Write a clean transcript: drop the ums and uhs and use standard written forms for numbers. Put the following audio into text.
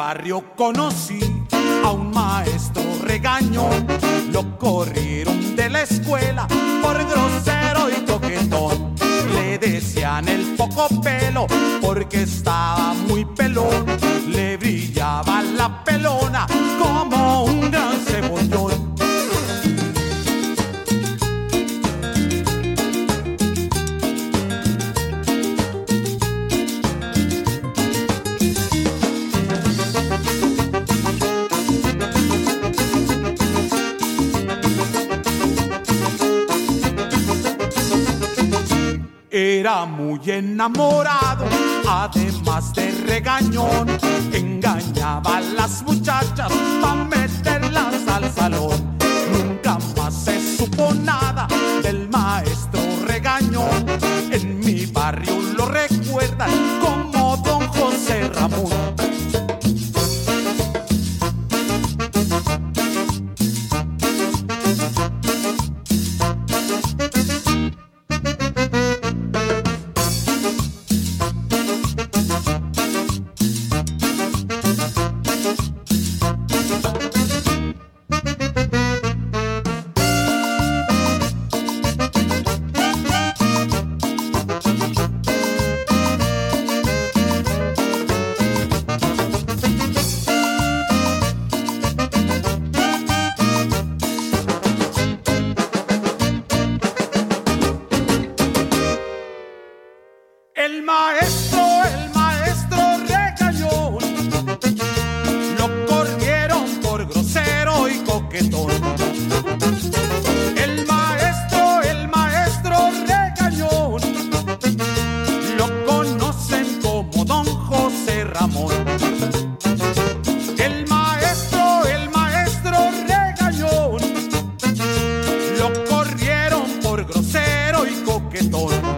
barrio conocí a un maestro regañón. Lo corrieron de la escuela por grosero y coquetón. Le decían el poco pelo porque estaba muy pelón. Le brillaba la pelona como un gran cebollón. Era muy enamorado, además de regañón. Engañaba a las muchachas pa' meterlas al salón. Nunca más se supo nada del maestro regañón. En mi barrio lo recuerdan como Don José Ramón. El maestro regañón, lo corrieron por grosero y coquetón. El maestro regañón, lo conocen como Don José Ramón. El maestro regañón, lo corrieron por grosero y coquetón.